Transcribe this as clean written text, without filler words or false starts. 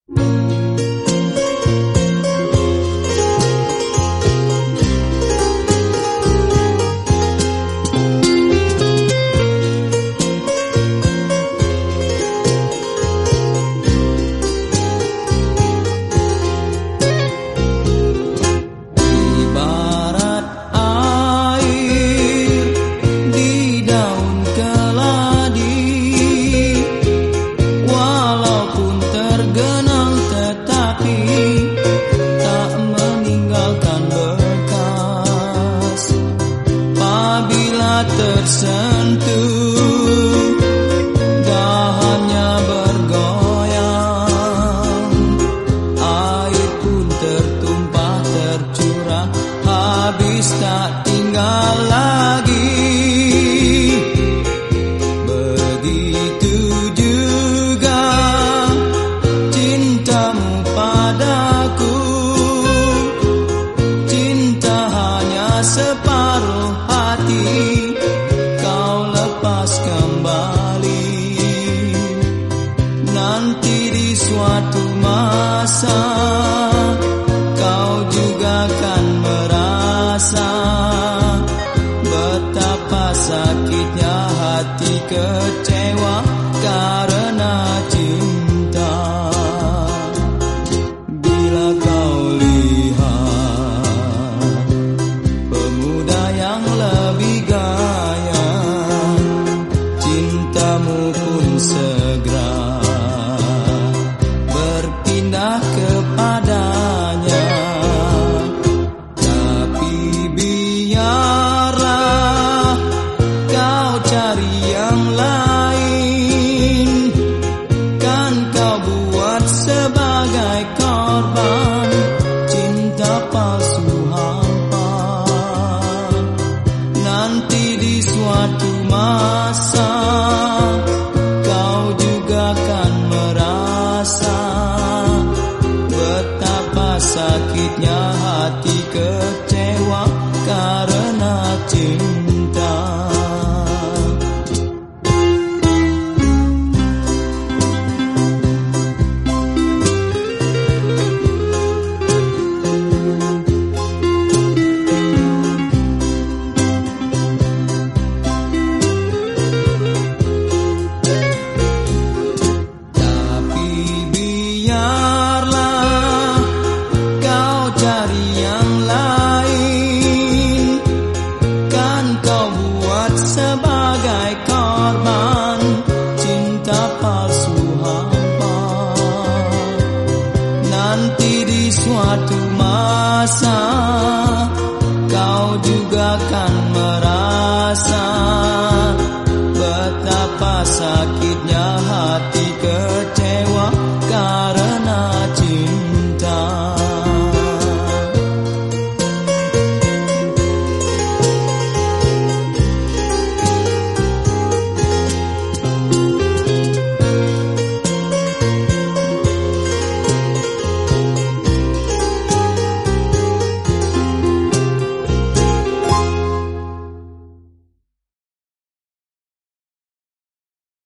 tersentuh, dahannya bergoyang, air pun tertumpah tercurah, habis tak tinggal lagi. Begitu juga cintamu padaku, cinta hanya separuh hati. Kembali nanti di suatu masa kau juga kan merasa betapa sakitnya hati kecewa karena cinta. Bila kau lihat pemuda yang lebih gaya, cintamu pun segera berpindah kepadanya. Tapi biarlah kau cari yang lain, kan kau buat sebagai korban cinta palsu hampa. Nanti di suatu masa kau juga kan merasa betapa sakitnya hati kecewa karena cinta. Sebagai korban cinta palsu hampa, nanti di suatu masa kau juga kan